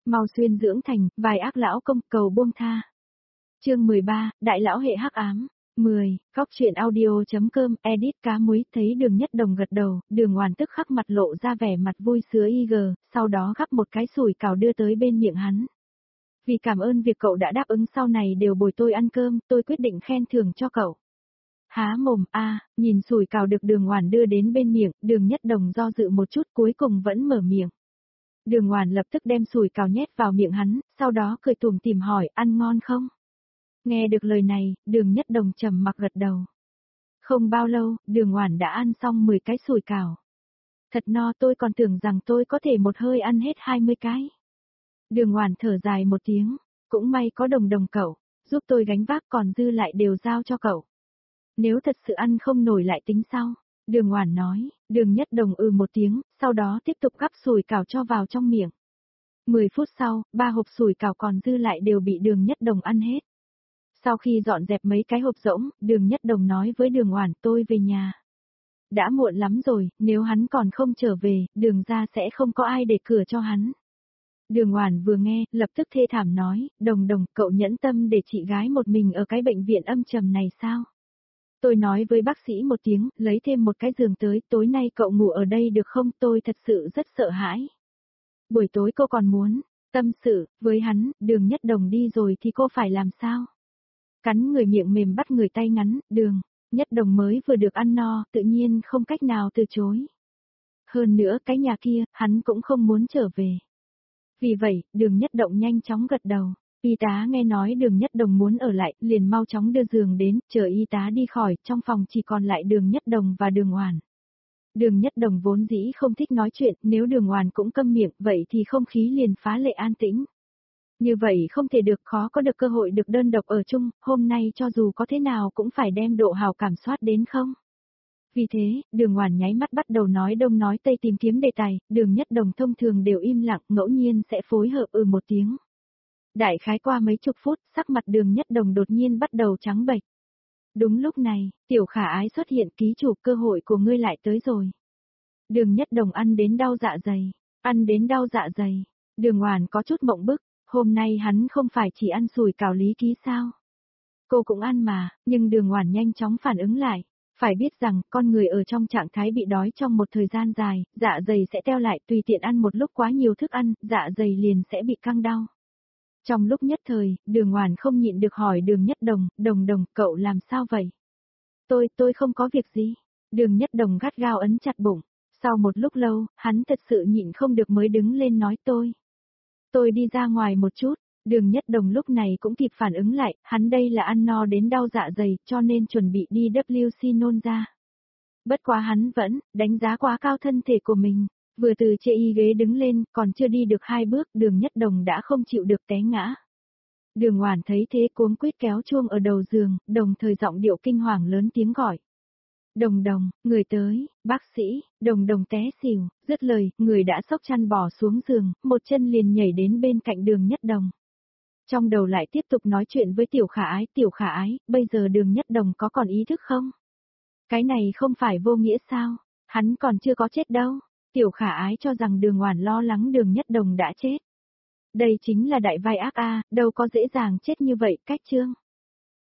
Mau xuyên dưỡng thành, vài ác lão công cầu buông tha. Chương 13, Đại lão hệ hắc ám. 10, Góc truyện audio.com, edit cá muối, thấy Đường Nhất Đồng gật đầu, Đường Oản tức khắc mặt lộ ra vẻ mặt vui sướng sau đó gắp một cái sủi cảo đưa tới bên miệng hắn. Vì cảm ơn việc cậu đã đáp ứng sau này đều bồi tôi ăn cơm, tôi quyết định khen thưởng cho cậu. Há mồm nhìn sủi cảo được Đường Oản đưa đến bên miệng, Đường Nhất Đồng do dự một chút cuối cùng vẫn mở miệng. Đường Oản lập tức đem sủi cảo nhét vào miệng hắn, sau đó cười tủm tỉm hỏi, ăn ngon không? Nghe được lời này, Đường Nhất Đồng trầm mặc gật đầu. Không bao lâu, Đường Oản đã ăn xong 10 cái sủi cảo. Thật no, tôi còn tưởng rằng tôi có thể một hơi ăn hết 20 cái. Đường Oản thở dài một tiếng, cũng may có Đồng Đồng cậu, giúp tôi gánh vác, còn dư lại đều giao cho cậu. Nếu thật sự ăn không nổi lại tính sau. Đường Oản nói, Đường Nhất Đồng một tiếng, sau đó tiếp tục gắp sủi cảo cho vào trong miệng. 10 phút sau, 3 hộp sủi cảo còn dư lại đều bị Đường Nhất Đồng ăn hết. Sau khi dọn dẹp mấy cái hộp rỗng, Đường Nhất Đồng nói với Đường Oản, tôi về nhà. Đã muộn lắm rồi, nếu hắn còn không trở về, Đường gia sẽ không có ai để cửa cho hắn. Đường Oản vừa nghe, lập tức thê thảm nói, Đồng Đồng, cậu nhẫn tâm để chị gái một mình ở cái bệnh viện âm trầm này sao? Tôi nói với bác sĩ một tiếng, lấy thêm một cái giường tới, tối nay cậu ngủ ở đây được không? Tôi thật sự rất sợ hãi. Buổi tối cô còn muốn tâm sự với hắn, Đường Nhất Đồng đi rồi thì cô phải làm sao? Cắn người miệng mềm bắt người tay ngắn, Đường Nhất Đồng mới vừa được ăn no, tự nhiên không cách nào từ chối. Hơn nữa cái nhà kia, hắn cũng không muốn trở về. Vì vậy, Đường Nhất Đồng nhanh chóng gật đầu. Y tá nghe nói Đường Nhất Đồng muốn ở lại, liền mau chóng đưa giường đến, chờ y tá đi khỏi, trong phòng chỉ còn lại Đường Nhất Đồng và Đường Oản. Đường Nhất Đồng vốn dĩ không thích nói chuyện, nếu Đường Oản cũng câm miệng, vậy thì không khí liền phá lệ an tĩnh. Như vậy không thể được, khó có được cơ hội được đơn độc ở chung, hôm nay cho dù có thế nào cũng phải đem độ hào cảm soát đến không. Vì thế, Đường Oản nháy mắt bắt đầu nói đông nói tây tìm kiếm đề tài, Đường Nhất Đồng thông thường đều im lặng, ngẫu nhiên sẽ phối hợp một tiếng. Đại khái qua mấy chục phút, sắc mặt Đường Nhất Đồng đột nhiên bắt đầu trắng bệch. Đúng lúc này, Tiểu Khả Ái xuất hiện, ký chủ, cơ hội của ngươi lại tới rồi. Đường Nhất Đồng ăn đến đau dạ dày. Đường Oản có chút mộng bức, hôm nay hắn không phải chỉ ăn sủi cảo lý ký sao? Cô cũng ăn mà, nhưng Đường Oản nhanh chóng phản ứng lại. Phải biết rằng, con người ở trong trạng thái bị đói trong một thời gian dài, dạ dày sẽ teo lại, tùy tiện ăn một lúc quá nhiều thức ăn, dạ dày liền sẽ bị căng đau. Trong lúc nhất thời, Đường Oản không nhịn được hỏi Đường Nhất Đồng, Đồng Đồng, cậu làm sao vậy? Tôi không có việc gì. Đường Nhất Đồng gắt gao ấn chặt bụng. Sau một lúc lâu, hắn thật sự nhịn không được mới đứng lên nói tôi đi ra ngoài một chút. Đường Nhất Đồng lúc này cũng kịp phản ứng lại, hắn đây là ăn no đến đau dạ dày, cho nên chuẩn bị đi WC nôn ra. Bất quá hắn vẫn đánh giá quá cao thân thể của mình, vừa từ trên y ghế đứng lên, còn chưa đi được 2 bước, Đường Nhất Đồng đã không chịu được té ngã. Đường Oản thấy thế cuống quýt kéo chuông ở đầu giường, đồng thời giọng điệu kinh hoàng lớn tiếng gọi. Đồng Đồng, người tới, bác sĩ. Đồng Đồng té xỉu, dứt lời, người đã xốc chăn bỏ xuống giường, một chân liền nhảy đến bên cạnh Đường Nhất Đồng. Trong đầu lại tiếp tục nói chuyện với Tiểu Khả Ái, bây giờ Đường Nhất Đồng có còn ý thức không? Cái này không phải vô nghĩa sao? Hắn còn chưa có chết đâu. Tiểu Khả Ái cho rằng Đường Oản lo lắng Đường Nhất Đồng đã chết. Đây chính là đại vai ác đâu có dễ dàng chết như vậy, cách chương.